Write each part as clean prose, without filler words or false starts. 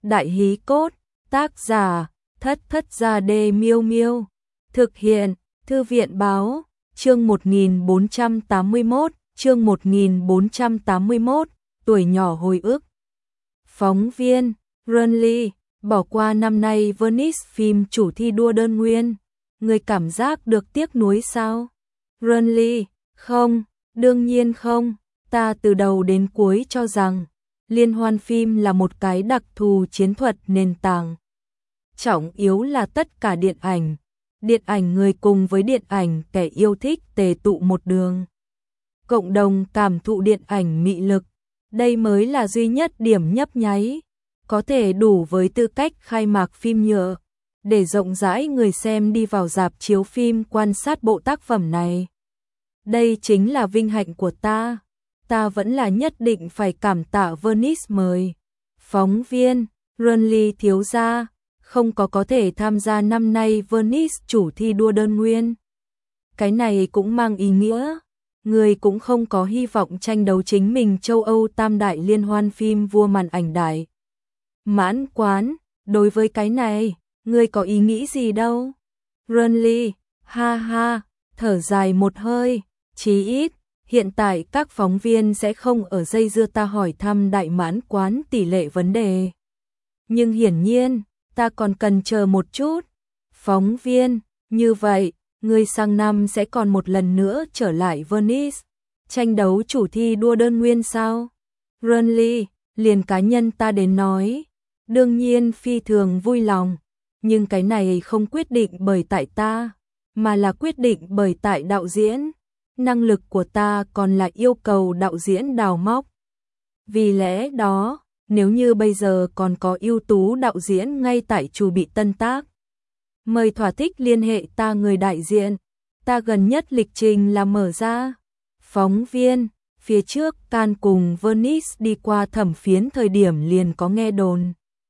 Đại hí cốt, tác giả, Thất Thất Gia Đê Miêu Miêu. Thực hiện, Thư viện báo, chương 1481, tuổi nhỏ hồi ức. Phóng viên, Runly, bỏ qua năm nay Venice phim chủ thi đua đơn nguyên. Người cảm giác được tiếc nuối sao? Runly, không, đương nhiên không. Ta từ đầu đến cuối cho rằng liên hoan phim là một cái đặc thù chiến thuật nền tảng. Trọng yếu là tất cả điện ảnh người cùng với điện ảnh kẻ yêu thích tề tụ một đường. Cộng đồng cảm thụ điện ảnh mị lực, đây mới là duy nhất điểm nhấp nháy, có thể đủ với tư cách khai mạc phim nhựa, để rộng rãi người xem đi vào rạp chiếu phim quan sát bộ tác phẩm này. Đây chính là vinh hạnh của ta. Ta vẫn là nhất định phải cảm tạ Venice mời. Phóng viên, Runly thiếu gia, không có thể tham gia năm nay Venice chủ thi đua đơn nguyên. Cái này cũng mang ý nghĩa, người cũng không có hy vọng tranh đấu chính mình châu Âu tam đại liên hoan phim vua màn ảnh đại. Mãn quán, đối với cái này, người có ý nghĩ gì đâu? Runly, ha ha, thở dài một hơi, chí ít. Hiện tại các phóng viên sẽ không ở dây dưa ta hỏi thăm đại mãn quán tỷ lệ vấn đề. Nhưng hiển nhiên, ta còn cần chờ một chút. Phóng viên, như vậy, người sang năm sẽ còn một lần nữa trở lại Venice, tranh đấu chủ thi đua đơn nguyên sao? Runly, liền cá nhân ta đến nói, đương nhiên phi thường vui lòng, nhưng cái này không quyết định bởi tại ta, mà là quyết định bởi tại đạo diễn. Năng lực của ta còn là yêu cầu đạo diễn đào móc. Vì lẽ đó, nếu như bây giờ còn có ưu tú đạo diễn ngay tại chủ bị tân tác, mời thỏa thích liên hệ ta người đại diện, ta gần nhất lịch trình là mở ra. Phóng viên, phía trước Cannes cùng Venice đi qua thẩm phiến thời điểm liền có nghe đồn.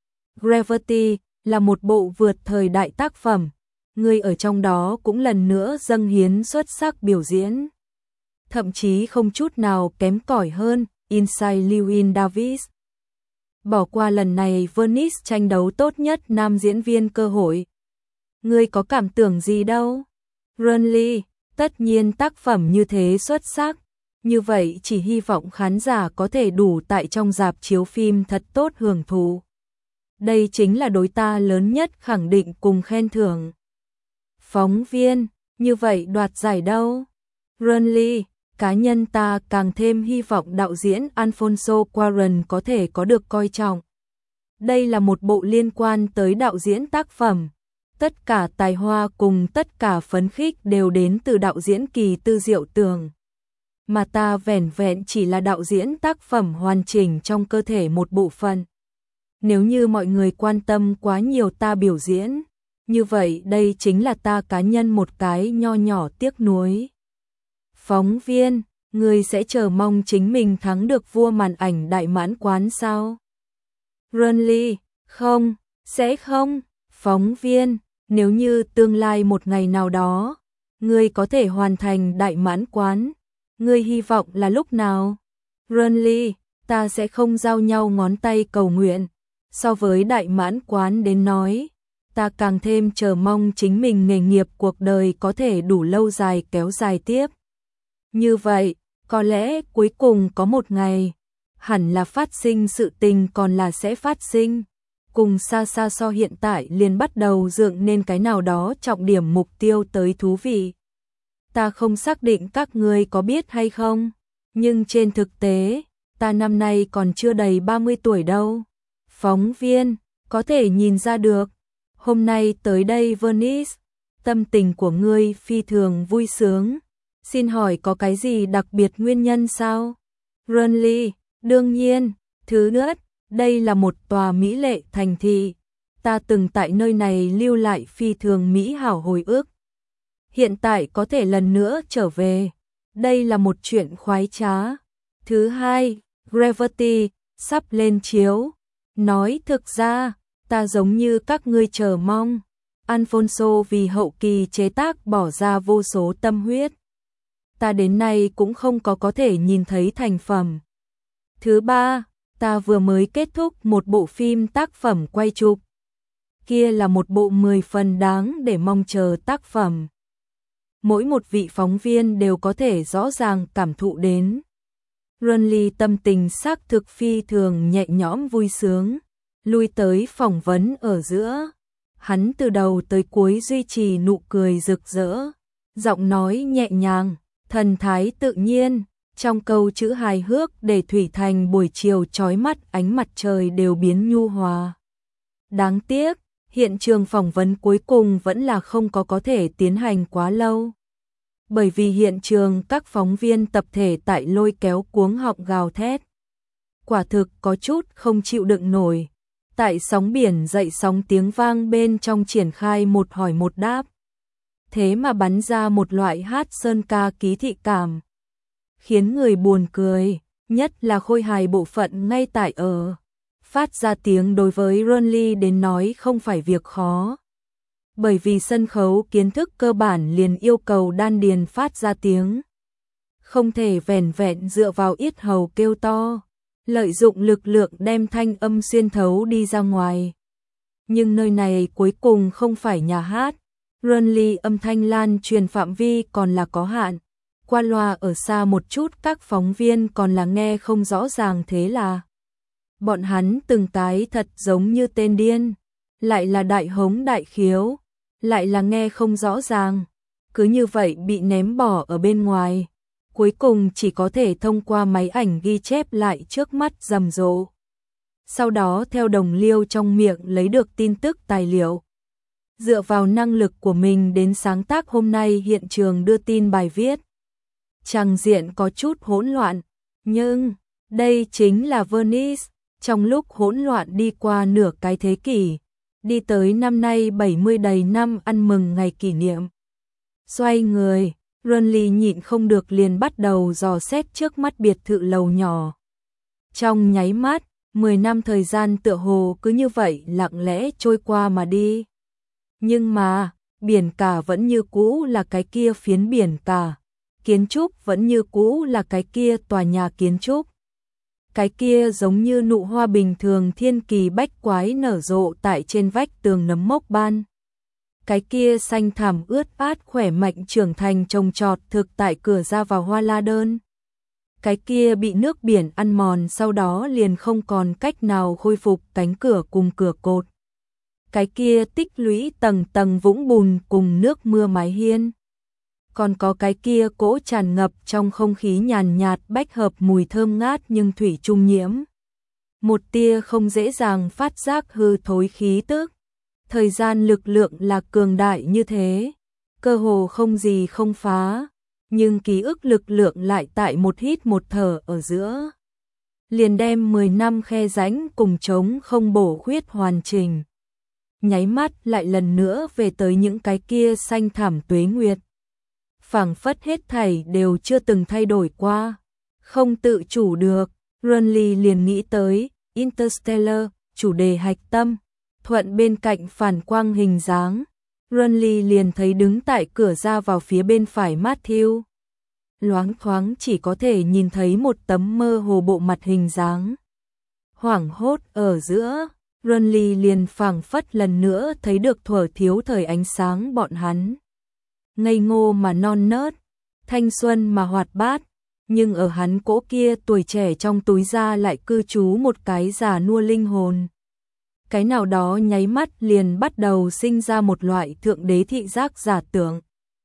Gravity là một bộ vượt thời đại tác phẩm. Người ở trong đó cũng lần nữa dâng hiến xuất sắc biểu diễn. Thậm chí không chút nào kém cỏi hơn Inside Llewyn Davis. Bỏ qua lần này Venice tranh đấu tốt nhất nam diễn viên cơ hội. Người có cảm tưởng gì đâu? Runly, tất nhiên tác phẩm như thế xuất sắc. Như vậy chỉ hy vọng khán giả có thể đủ tại trong rạp chiếu phim thật tốt hưởng thụ. Đây chính là đối ta lớn nhất khẳng định cùng khen thưởng. Phóng viên, như vậy đoạt giải đâu? Runly, cá nhân ta càng thêm hy vọng đạo diễn Alfonso Cuarón có thể có được coi trọng. Đây là một bộ liên quan tới đạo diễn tác phẩm. Tất cả tài hoa cùng tất cả phấn khích đều đến từ đạo diễn Kỳ Tư Diệu Tường. Mà ta vẻn vẹn chỉ là đạo diễn tác phẩm hoàn chỉnh trong cơ thể một bộ phận. Nếu như mọi người quan tâm quá nhiều ta biểu diễn, như vậy đây chính là ta cá nhân một cái nho nhỏ tiếc nuối. Phóng viên, người sẽ chờ mong chính mình thắng được vua màn ảnh đại mãn quán sao? Runly, không, sẽ không. Phóng viên, nếu như tương lai một ngày nào đó, người có thể hoàn thành đại mãn quán, người hy vọng là lúc nào? Runly, ta sẽ không giao nhau ngón tay cầu nguyện. So với đại mãn quán đến nói, ta càng thêm chờ mong chính mình nghề nghiệp cuộc đời có thể đủ lâu dài kéo dài tiếp. Như vậy, có lẽ cuối cùng có một ngày, hẳn là phát sinh sự tình còn là sẽ phát sinh. Cùng xa xa so hiện tại liền bắt đầu dựng nên cái nào đó trọng điểm mục tiêu tới thú vị. Ta không xác định các ngươi có biết hay không, nhưng trên thực tế, ta năm nay còn chưa đầy 30 tuổi đâu. Phóng viên, có thể nhìn ra được. Hôm nay tới đây Venice, tâm tình của ngươi phi thường vui sướng. Xin hỏi có cái gì đặc biệt nguyên nhân sao? Runly, đương nhiên, thứ nhất, đây là một tòa mỹ lệ thành thị. Ta từng tại nơi này lưu lại phi thường mỹ hảo hồi ức. Hiện tại có thể lần nữa trở về. Đây là một chuyện khoái trá. Thứ hai, Gravity, sắp lên chiếu. Nói thực ra, ta giống như các ngươi chờ mong. Alfonso vì hậu kỳ chế tác bỏ ra vô số tâm huyết. Ta đến nay cũng không có thể nhìn thấy thành phẩm. Thứ ba, ta vừa mới kết thúc một bộ phim tác phẩm quay chụp. Kia là một bộ 10 phần đáng để mong chờ tác phẩm. Mỗi một vị phóng viên đều có thể rõ ràng cảm thụ đến. Renly tâm tình xác thực phi thường nhẹ nhõm vui sướng, lui tới phỏng vấn ở giữa. Hắn từ đầu tới cuối duy trì nụ cười rực rỡ, giọng nói nhẹ nhàng, thần thái tự nhiên, trong câu chữ hài hước để Thủy Thành buổi chiều chói mắt ánh mặt trời đều biến nhu hòa. Đáng tiếc, hiện trường phỏng vấn cuối cùng vẫn là không có thể tiến hành quá lâu. Bởi vì hiện trường các phóng viên tập thể tại lôi kéo cuống họng gào thét. Quả thực có chút không chịu đựng nổi. Tại sóng biển dậy sóng tiếng vang bên trong triển khai một hỏi một đáp. Thế mà bắn ra một loại hát sơn ca ký thị cảm. Khiến người buồn cười, nhất là khôi hài bộ phận ngay tại ở. Phát ra tiếng đối với Renly đến nói không phải việc khó. Bởi vì sân khấu kiến thức cơ bản liền yêu cầu đan điền phát ra tiếng. Không thể vẻn vẹn dựa vào yết hầu kêu to, lợi dụng lực lượng đem thanh âm xuyên thấu đi ra ngoài. Nhưng nơi này cuối cùng không phải nhà hát. Renly âm thanh lan truyền phạm vi còn là có hạn. Qua loa ở xa một chút các phóng viên còn là nghe không rõ ràng, thế là bọn hắn từng cái thật giống như tên điên. Lại là đại hống đại khiếu, lại là nghe không rõ ràng. Cứ như vậy bị ném bỏ ở bên ngoài. Cuối cùng chỉ có thể thông qua máy ảnh ghi chép lại trước mắt rầm rộ. Sau đó theo đồng liêu trong miệng lấy được tin tức tài liệu. Dựa vào năng lực của mình đến sáng tác hôm nay hiện trường đưa tin bài viết. Tràng diện có chút hỗn loạn, nhưng đây chính là Venice, trong lúc hỗn loạn đi qua nửa cái thế kỷ, đi tới năm nay 70 đầy năm ăn mừng ngày kỷ niệm. Xoay người, Renly nhịn không được liền bắt đầu dò xét trước mắt biệt thự lầu nhỏ. Trong nháy mắt, 10 năm thời gian tựa hồ cứ như vậy lặng lẽ trôi qua mà đi. Nhưng mà, biển cả vẫn như cũ là cái kia phiến biển cả. Kiến trúc vẫn như cũ là cái kia tòa nhà kiến trúc. Cái kia giống như nụ hoa bình thường thiên kỳ bách quái nở rộ tại trên vách tường nấm mốc ban. Cái kia xanh thẳm ướt át khỏe mạnh trưởng thành trồng trọt thực tại cửa ra vào hoa la đơn. Cái kia bị nước biển ăn mòn sau đó liền không còn cách nào khôi phục cánh cửa cùng cửa cột. Cái kia tích lũy tầng tầng vũng bùn cùng nước mưa mái hiên. Còn có cái kia cỗ tràn ngập trong không khí nhàn nhạt bách hợp mùi thơm ngát nhưng thủy chung nhiễm. Một tia không dễ dàng phát giác hư thối khí tức. Thời gian lực lượng là cường đại như thế, cơ hồ không gì không phá, nhưng ký ức lực lượng lại tại một hít một thở ở giữa. Liền đem 10 năm khe rãnh cùng trống không bổ khuyết hoàn chỉnh. Nháy mắt lại lần nữa về tới những cái kia xanh thẳm tuế nguyệt. Phảng phất hết thảy đều chưa từng thay đổi qua. Không tự chủ được, Renly liền nghĩ tới Interstellar, chủ đề hạch tâm. Thuận bên cạnh phản quang hình dáng, Renly liền thấy đứng tại cửa ra vào phía bên phải Matthew. Loáng thoáng chỉ có thể nhìn thấy một tấm mơ hồ bộ mặt hình dáng. Hoảng hốt ở giữa, Renly liền phảng phất lần nữa thấy được thuở thiếu thời ánh sáng bọn hắn. Ngây ngô mà non nớt, thanh xuân mà hoạt bát, nhưng ở hắn cỗ kia tuổi trẻ trong túi da lại cư trú một cái già nua linh hồn. Cái nào đó nháy mắt liền bắt đầu sinh ra một loại thượng đế thị giác giả tưởng.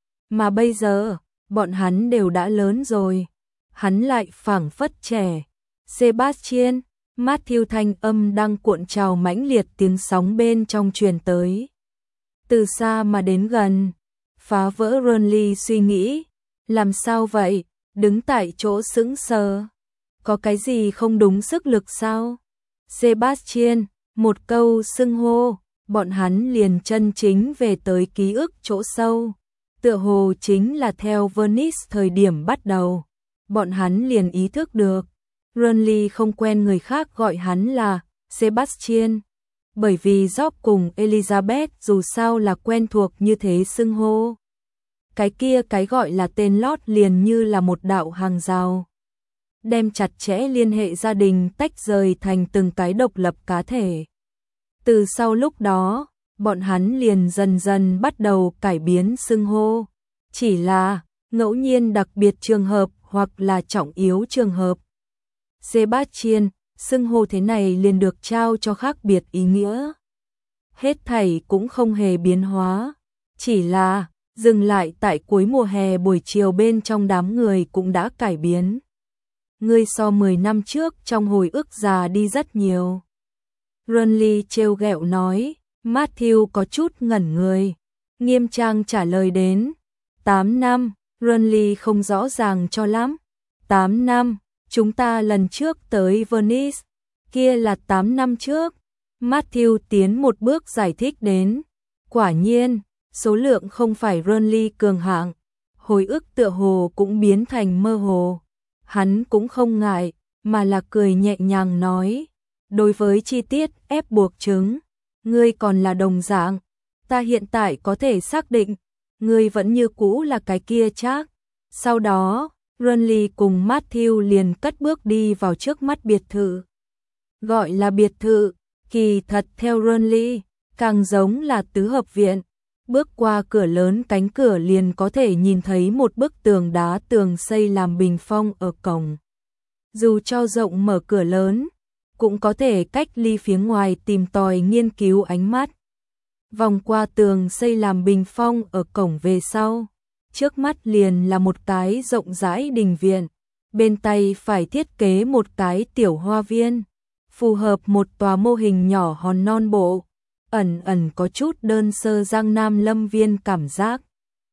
Mà bây giờ, bọn hắn đều đã lớn rồi. Hắn lại phảng phất trẻ. Sebastian, Matthew thanh âm đang cuộn trào mãnh liệt tiếng sóng bên trong truyền tới. Từ xa mà đến gần, phá vỡ Renly suy nghĩ. Làm sao vậy? Đứng tại chỗ sững sờ. Có cái gì không đúng sức lực sao? Sebastian, một câu xưng hô, bọn hắn liền chân chính về tới ký ức chỗ sâu. Tựa hồ chính là theo Venice thời điểm bắt đầu. Bọn hắn liền ý thức được. Renly không quen người khác gọi hắn là Sebastian. Bởi vì Job cùng Elizabeth dù sao là quen thuộc như thế xưng hô. Cái kia cái gọi là tên lót liền như là một đạo hàng rào. đem chặt chẽ liên hệ gia đình tách rời thành từng cái độc lập cá thể. Từ sau lúc đó, bọn hắn liền dần dần bắt đầu cải biến xưng hô, chỉ là ngẫu nhiên đặc biệt trường hợp hoặc là trọng yếu trường hợp. Sebastian, xưng hô thế này liền được trao cho khác biệt ý nghĩa. Hết thảy cũng không hề biến hóa, chỉ là dừng lại tại cuối mùa hè buổi chiều bên trong đám người cũng đã cải biến. Ngươi so 10 năm trước trong hồi ức già đi rất nhiều. Runley trêu ghẹo nói, Matthew có chút ngẩn người. Nghiêm trang trả lời đến, 8 năm, Runley không rõ ràng cho lắm. 8 năm, chúng ta lần trước tới Venice, kia là 8 năm trước. Matthew tiến một bước giải thích đến, quả nhiên, số lượng không phải Runley cường hạng, hồi ức tựa hồ cũng biến thành mơ hồ. Hắn cũng không ngại, mà là cười nhẹ nhàng nói, đối với chi tiết ép buộc chứng, ngươi còn là đồng dạng, ta hiện tại có thể xác định, ngươi vẫn như cũ là cái kia chắc. Sau đó, Runley cùng Matthew liền cất bước đi vào trước mắt biệt thự. Gọi là biệt thự, kỳ thật theo Runley, càng giống là tứ hợp viện. Bước qua cửa lớn cánh cửa liền có thể nhìn thấy một bức tường đá tường xây làm bình phong ở cổng. Dù cho rộng mở cửa lớn, cũng có thể cách ly phía ngoài tìm tòi nghiên cứu ánh mắt. Vòng qua tường xây làm bình phong ở cổng về sau, trước mắt liền là một cái rộng rãi đình viện, bên tay phải thiết kế một cái tiểu hoa viên, phù hợp một tòa mô hình nhỏ hòn non bộ, ẩn ẩn có chút đơn sơ Giang Nam lâm viên cảm giác.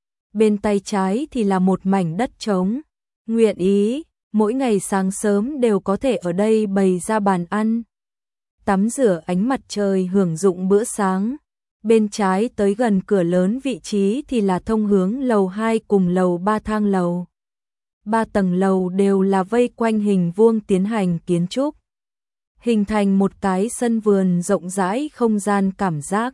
Bên tay trái thì là một mảnh đất trống, nguyện ý, mỗi ngày sáng sớm đều có thể ở đây bày ra bàn ăn. Tắm rửa ánh mặt trời hưởng dụng bữa sáng. Bên trái tới gần cửa lớn vị trí thì là thông hướng lầu 2 cùng lầu 3 thang lầu. 3 tầng lầu đều là vây quanh hình vuông tiến hành kiến trúc, hình thành một cái sân vườn rộng rãi không gian cảm giác.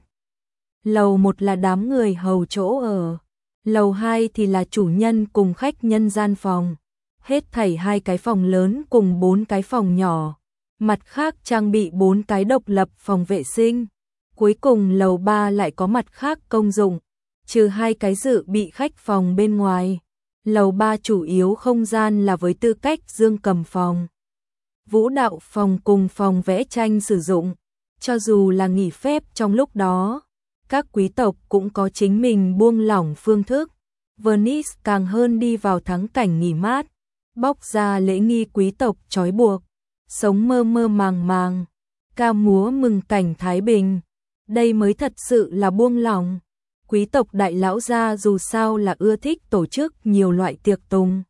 Lầu 1 là đám người hầu chỗ ở, lầu 2 thì là chủ nhân cùng khách nhân gian phòng. Hết thảy 2 cái phòng lớn cùng 4 cái phòng nhỏ, mặt khác trang bị 4 cái độc lập phòng vệ sinh. Cuối cùng lầu 3 lại có mặt khác công dụng, trừ 2 cái dự bị khách phòng bên ngoài. Lầu 3 chủ yếu không gian là với tư cách dương cầm phòng, vũ đạo phòng cùng phòng vẽ tranh sử dụng. Cho dù là nghỉ phép trong lúc đó, các quý tộc cũng có chính mình buông lỏng phương thức. Venice càng hơn đi vào thắng cảnh nghỉ mát, bóc ra lễ nghi quý tộc trói buộc, sống mơ mơ màng màng, ca múa mừng cảnh thái bình. Đây mới thật sự là buông lỏng. Quý tộc đại lão gia dù sao là ưa thích tổ chức nhiều loại tiệc tùng.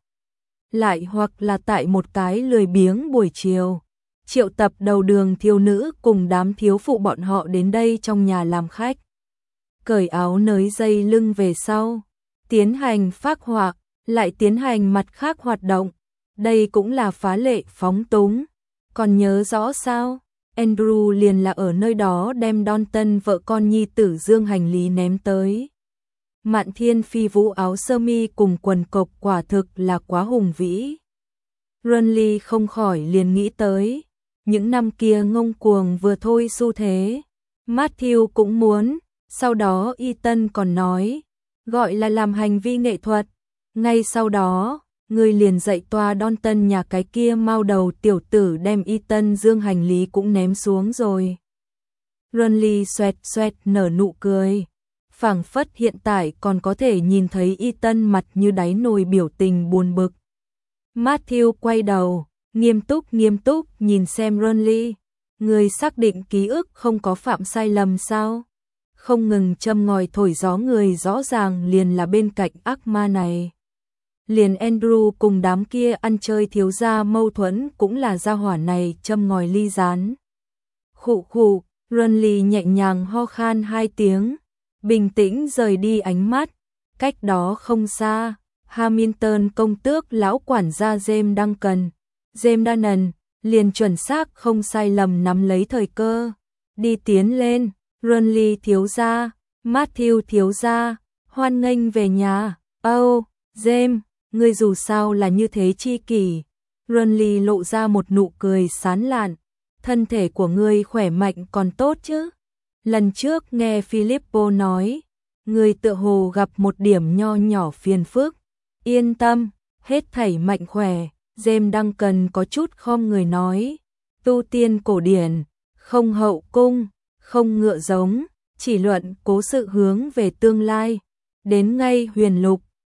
Lại hoặc là tại một cái lười biếng buổi chiều, triệu tập đầu đường thiếu nữ cùng đám thiếu phụ bọn họ đến đây trong nhà làm khách. Cởi áo nới dây lưng về sau, tiến hành phác họa, lại tiến hành mặt khác hoạt động. Đây cũng là phá lệ phóng túng. Còn nhớ rõ sao? Andrew liền là ở nơi đó đem Dalton vợ con nhi tử dương hành lý ném tới. Mạn Thiên Phi vũ áo sơ mi cùng quần cộc quả thực là quá hùng vĩ. Runley không khỏi liền nghĩ tới những năm kia ngông cuồng vừa thôi xu thế. Matthew cũng muốn, sau đó Ethan còn nói, gọi là làm hành vi nghệ thuật. Ngay sau đó, người liền dạy toa Dalton nhà cái kia mau đầu tiểu tử đem Ethan dương hành lý cũng ném xuống rồi. Runley xoẹt xoẹt nở nụ cười, phảng phất hiện tại còn có thể nhìn thấy Ethan mặt như đáy nồi biểu tình buồn bực. Matthew quay đầu, nghiêm túc nhìn xem Runley, người xác định ký ức không có phạm sai lầm sao? Không ngừng châm ngòi thổi gió người rõ ràng liền là bên cạnh ác ma này. Liền Andrew cùng đám kia ăn chơi thiếu gia mâu thuẫn cũng là gia hỏa này châm ngòi ly gián. Khụ khụ, Runley nhẹ nhàng ho khan 2 tiếng, bình tĩnh rời đi ánh mắt. Cách đó không xa, Hamilton công tước lão quản gia James Duncan liền chuẩn xác không sai lầm nắm lấy thời cơ, đi tiến lên. Runley thiếu gia, Matthew thiếu gia, hoan nghênh về nhà. James, ngươi dù sao là như thế chi kỷ, Renly lộ ra một nụ cười sán lạn. Thân thể của ngươi khỏe mạnh còn tốt chứ? Lần trước nghe Filippo nói, ngươi tựa hồ gặp một điểm nho nhỏ phiền phức. Yên tâm, hết thảy mạnh khỏe. James Duncan có chút khom người nói, tu tiên cổ điển, không hậu cung, không ngựa giống, chỉ luận cố sự hướng về tương lai. Đến ngay huyền lục,